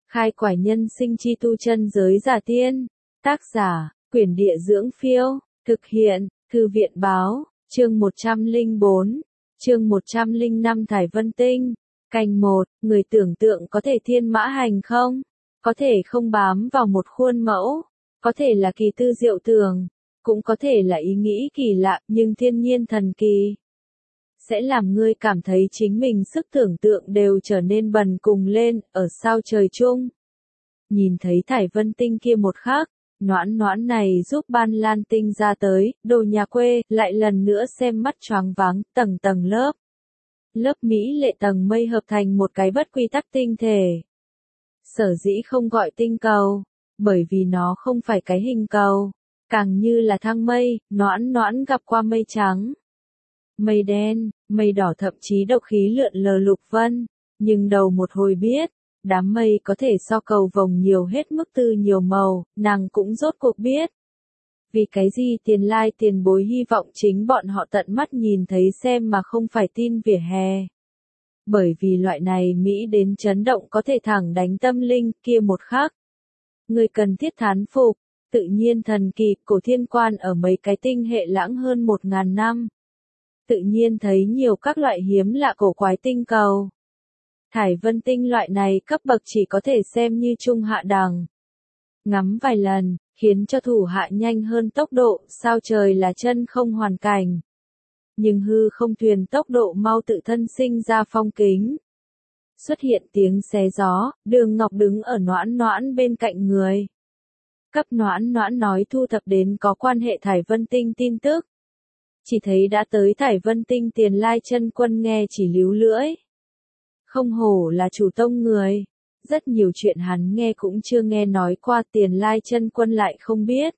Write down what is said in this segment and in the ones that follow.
Khai quải nhân sinh chi tu chân giới giả tiên. Tác giả, Quyển Địa Dưỡng Phiêu. Thực hiện, Thư viện Báo. Chương 104. Chương 105 Thải Vân Tinh. Canh 1. Người tưởng tượng có thể thiên mã hành không? Có thể không bám vào một khuôn mẫu. Có thể là kỳ tư diệu tưởng. Cũng có thể là ý nghĩ kỳ lạ nhưng thiên nhiên thần kỳ. Sẽ làm ngươi cảm thấy chính mình sức tưởng tượng đều trở nên bần cùng lên ở sao trời chung. Nhìn thấy Thải Vân Tinh kia một khắc, noãn noãn này giúp Ban Lan Tinh ra tới, đồ nhà quê, lại lần nữa xem mắt choáng váng, tầng tầng lớp. Lớp mỹ lệ tầng mây hợp thành một cái bất quy tắc tinh thể. Sở dĩ không gọi tinh cầu, bởi vì nó không phải cái hình cầu, càng như là thang mây, noãn noãn gặp qua mây trắng. Mây đen, mây đỏ thậm chí độc khí lượn lờ lục vân, nhưng đầu một hồi biết, đám mây có thể so cầu vồng nhiều hết mức tư nhiều màu, nàng cũng rốt cuộc biết. Vì cái gì tiền lai tiền bối hy vọng chính bọn họ tận mắt nhìn thấy xem mà không phải tin vỉa hè. Bởi vì loại này Mỹ đến chấn động có thể thẳng đánh tâm linh kia một khắc. Người cần thiết thán phục, tự nhiên thần kỳ, cổ thiên quan ở mấy cái tinh hệ lãng hơn 1000 năm. Tự nhiên thấy nhiều các loại hiếm lạ cổ quái tinh cầu. Thải Vân Tinh loại này cấp bậc chỉ có thể xem như trung hạ đẳng. Ngắm vài lần, khiến cho thủ hạ nhanh hơn tốc độ, sao trời là chân không hoàn cảnh. Nhưng hư không thuyền tốc độ mau tự thân sinh ra phong kính. Xuất hiện tiếng xé gió, Đường Ngọc đứng ở noãn noãn bên cạnh người. Cấp noãn noãn nói thu thập đến có quan hệ Thải Vân Tinh tin tức. Chỉ thấy đã tới Thải Vân Tinh Tiền Lai chân quân nghe chỉ líu lưỡi. Không hổ là chủ tông người. Rất nhiều chuyện hắn nghe cũng chưa nghe nói qua, Tiền Lai chân quân lại không biết.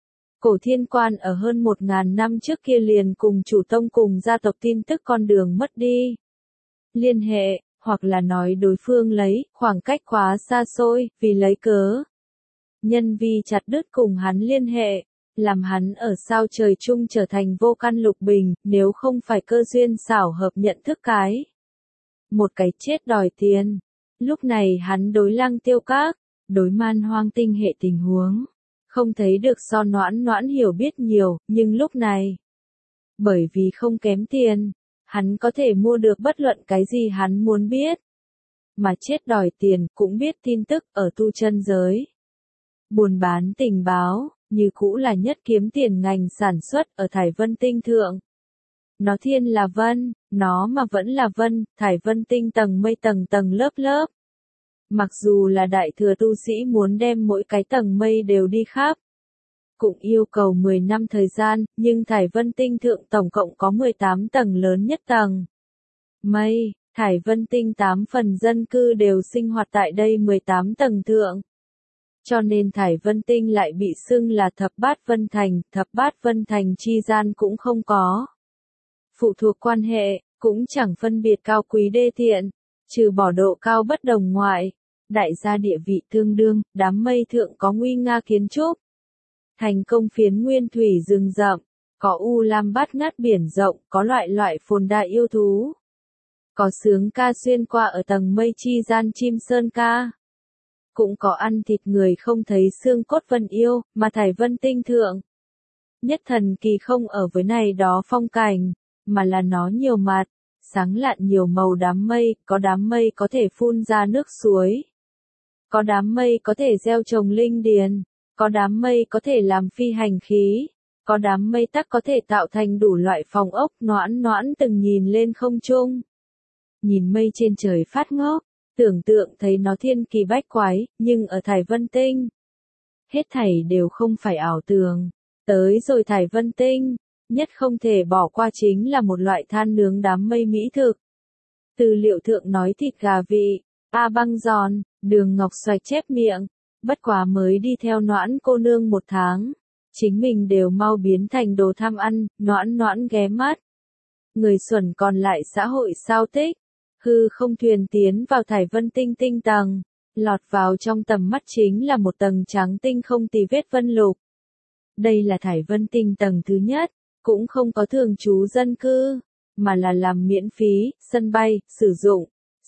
Cổ thiên quan ở hơn 1000 năm trước kia liền cùng chủ tông cùng gia tộc tin tức con đường mất đi. Liên hệ, hoặc là nói đối phương lấy, khoảng cách quá xa xôi, vì lấy cớ. Nhân vi chặt đứt cùng hắn liên hệ, làm hắn ở sao trời chung trở thành vô căn lục bình, nếu không phải cơ duyên xảo hợp nhận thức cái. Một cái chết đòi tiền. Lúc này hắn đối Lăng Tiêu Các, đối Man Hoang Tinh hệ tình huống. Không thấy được so noãn noãn hiểu biết nhiều, nhưng lúc này. Bởi vì không kém tiền, hắn có thể mua được bất luận cái gì hắn muốn biết. Mà chết đòi tiền cũng biết tin tức ở tu chân giới. Buôn bán tình báo, như cũ là nhất kiếm tiền ngành sản xuất ở Thải Vân Tinh thượng. Nó thiên là vân, nó mà vẫn là vân, Thải Vân Tinh tầng mây tầng tầng lớp lớp. Mặc dù là đại thừa tu sĩ muốn đem mỗi cái tầng mây đều đi khắp, cũng yêu cầu 10 năm thời gian, nhưng Thải Vân Tinh thượng tổng cộng có 18 tầng lớn nhất tầng. Mây, Thải Vân Tinh 8 phần dân cư đều sinh hoạt tại đây 18 tầng thượng. Cho nên Thải Vân Tinh lại bị xưng là thập bát vân thành chi gian cũng không có. Phụ thuộc quan hệ, cũng chẳng phân biệt cao quý đê tiện, trừ bỏ độ cao bất đồng ngoại, đại gia địa vị tương đương, đám mây thượng có nguy nga kiến trúc. Thành công phiến nguyên thủy rừng rậm, có u lam bát ngát biển rộng, có loại phồn đa yêu thú. Có sướng ca xuyên qua ở tầng mây chi gian chim sơn ca. Cũng có ăn thịt người không thấy xương cốt vân yêu, mà Thải Vân Tinh thượng. Nhất thần kỳ không ở với này đó phong cảnh, mà là nó nhiều mặt, sáng lạn nhiều màu đám mây, có đám mây có thể phun ra nước suối. Có đám mây có thể gieo trồng linh điền, có đám mây có thể làm phi hành khí, có đám mây tắc có thể tạo thành đủ loại phòng ốc, noãn noãn từng nhìn lên không trung. Nhìn mây trên trời phát ngốc, tưởng tượng thấy nó thiên kỳ bách quái, nhưng ở Thải Vân Tinh, hết thảy đều không phải ảo tưởng. Tới rồi Thải Vân Tinh, nhất không thể bỏ qua chính là một loại than nướng đám mây mỹ thực. Từ liệu thượng nói thịt gà vị, băng giòn, Đường Ngọc xoạch chép miệng, bất quá mới đi theo noãn cô nương 1 tháng. Chính mình đều mau biến thành đồ tham ăn, noãn noãn ghé mắt. Người xuẩn còn lại xã hội sao tích. Hư không thuyền tiến vào Thải Vân Tinh tinh tầng, lọt vào trong tầm mắt chính là một tầng trắng tinh không tì vết vân lục. Đây là Thải Vân Tinh tầng thứ nhất, cũng không có thường trú dân cư, mà là làm miễn phí, sân bay, sử dụng.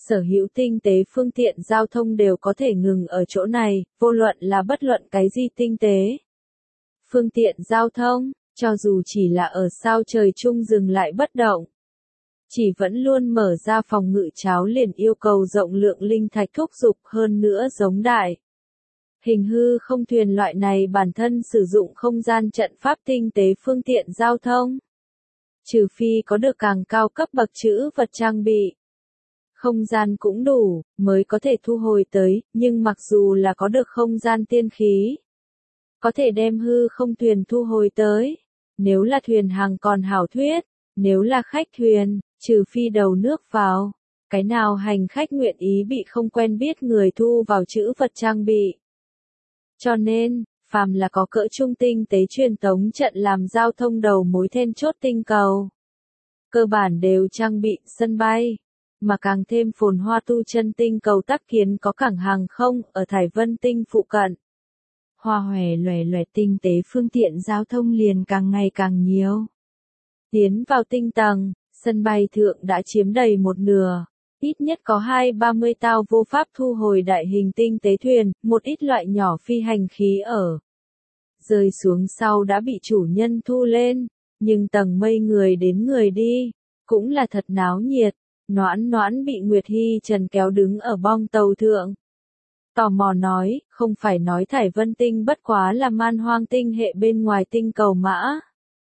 Sở hữu tinh tế phương tiện giao thông đều có thể ngừng ở chỗ này, vô luận là bất luận cái gì tinh tế. Phương tiện giao thông, cho dù chỉ là ở sao trời chung dừng lại bất động. Chỉ vẫn luôn mở ra phòng ngự cháo liền yêu cầu rộng lượng linh thạch thúc giục hơn nữa giống đại. Hình hư không thuyền loại này bản thân sử dụng không gian trận pháp tinh tế phương tiện giao thông. Trừ phi có được càng cao cấp bậc trữ vật trang bị. Không gian cũng đủ, mới có thể thu hồi tới, nhưng mặc dù là có được không gian tiên khí. Có thể đem hư không thuyền thu hồi tới. Nếu là thuyền hàng còn hảo thuyết, nếu là khách thuyền, trừ phi đầu nước vào. Cái nào hành khách nguyện ý bị không quen biết người thu vào trữ vật trang bị. Cho nên, phàm là có cỡ trung tinh tế truyền tống trận làm giao thông đầu mối then chốt tinh cầu. Cơ bản đều trang bị sân bay, mà càng thêm phồn hoa tu chân tinh cầu tác kiến có cảng hàng không ở Thải Vân Tinh phụ cận. Hoa hòe loè loẹt tinh tế phương tiện giao thông liền càng ngày càng nhiều. Tiến vào tinh tầng, sân bay thượng đã chiếm đầy một nửa. Ít nhất có 20-30 tàu vô pháp thu hồi đại hình tinh tế thuyền, một ít loại nhỏ phi hành khí ở. Rơi xuống sau đã bị chủ nhân thu lên, nhưng tầng mây người đến người đi, cũng là thật náo nhiệt. Noãn Noãn bị Nguyệt Hy Trần kéo đứng ở bong tàu thượng. Tò mò nói, không phải nói Thải Vân Tinh bất quá là man hoang tinh hệ bên ngoài tinh cầu mã.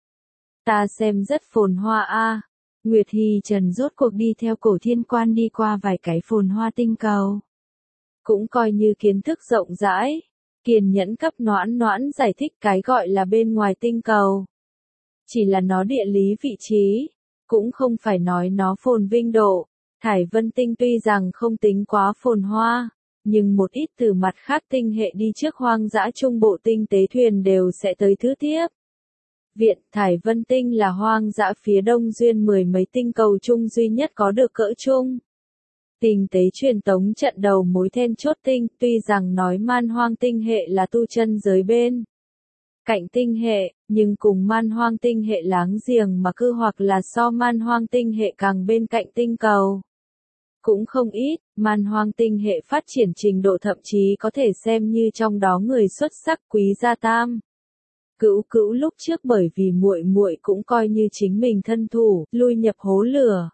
Ta xem rất phồn hoa a. Nguyệt Hy Trần rốt cuộc đi theo Cổ Thiên Quan đi qua vài cái phồn hoa tinh cầu. Cũng coi như kiến thức rộng rãi. Kiên nhẫn cấp Noãn Noãn giải thích cái gọi là bên ngoài tinh cầu. Chỉ là nó địa lý vị trí. Cũng không phải nói nó phồn vinh độ. Thải Vân Tinh tuy rằng không tính quá phồn hoa. Nhưng một ít từ mặt khác tinh hệ đi trước hoang dã trung bộ tinh tế thuyền đều sẽ tới thứ tiếp. Viện Thải Vân Tinh là hoang dã phía đông duyên mười mấy tinh cầu chung duy nhất có được cỡ chung. Tinh tế truyền tống trận đầu mối then chốt tinh, tuy rằng nói man hoang tinh hệ là tu chân giới bên cạnh tinh hệ, nhưng cùng man hoang tinh hệ láng giềng mà cư hoặc là so man hoang tinh hệ càng bên cạnh tinh cầu. Cũng không ít, man hoang tinh hệ phát triển trình độ thậm chí có thể xem như trong đó người xuất sắc quý gia tam. Cữu Cữu lúc trước bởi vì muội muội cũng coi như chính mình thân thủ, lui nhập hố lửa.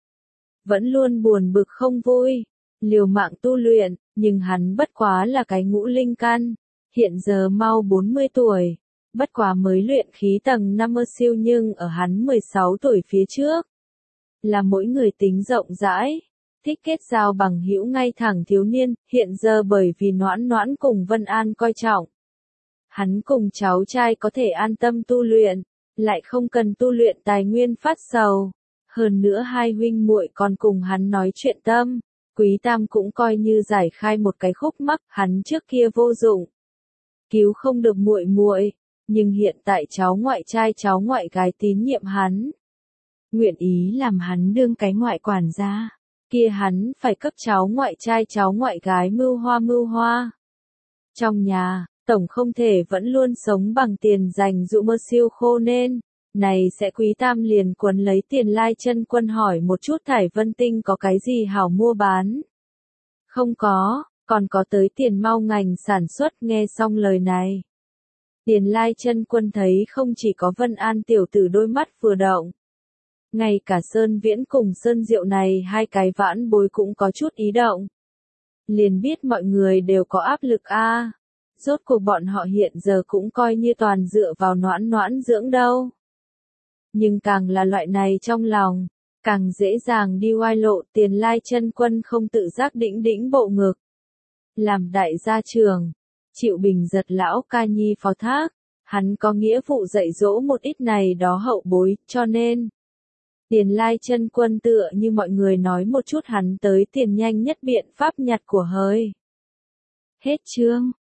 Vẫn luôn buồn bực không vui, liều mạng tu luyện, nhưng hắn bất quá là cái ngũ linh căn, hiện giờ mau 40 tuổi, bất quá mới luyện khí tầng 50 siêu nhưng ở hắn 16 tuổi phía trước. Là mỗi người tính rộng rãi, thích kết giao bằng hữu ngay thẳng thiếu niên, hiện giờ bởi vì Noãn Noãn cùng Vân An coi trọng. Hắn cùng cháu trai có thể an tâm tu luyện, lại không cần tu luyện tài nguyên phát sầu. Hơn nữa hai huynh muội còn cùng hắn nói chuyện tâm, Quý Tam cũng coi như giải khai một cái khúc mắc, hắn trước kia vô dụng, cứu không được muội muội, nhưng hiện tại cháu ngoại trai cháu ngoại gái tín nhiệm hắn, nguyện ý làm hắn đương cái ngoại quản gia, kia hắn phải cấp cháu ngoại trai cháu ngoại gái mưu hoa. Trong nhà, tổng không thể vẫn luôn sống bằng tiền dành dụ mơ siêu khô nên, này sẽ Quý Tam liền quấn lấy Tiền Lai Chân Quân hỏi một chút Thải Vân Tinh có cái gì hảo mua bán. Không có, còn có tới Tiền Mau ngành sản xuất. Nghe xong lời này. Tiền Lai Chân Quân thấy không chỉ có Vân An tiểu tử đôi mắt vừa động. Ngay cả Sơn Viễn cùng Sơn Diệu này hai cái vãn bối cũng có chút ý động. Liền biết mọi người đều có áp lực a. Rốt cuộc bọn họ hiện giờ cũng coi như toàn dựa vào Noãn Noãn dưỡng đâu. Nhưng càng là loại này trong lòng, càng dễ dàng đi oai lộ. Tiền Lai Chân Quân không tự giác đĩnh đĩnh bộ ngực. Làm đại gia trường, chịu Bình Giật lão ca nhi phó thác, hắn có nghĩa vụ dạy dỗ một ít này đó hậu bối, cho nên Tiền Lai Chân Quân tựa như mọi người nói một chút hắn tới tiền nhanh nhất biện pháp nhặt của hời. Hết chương.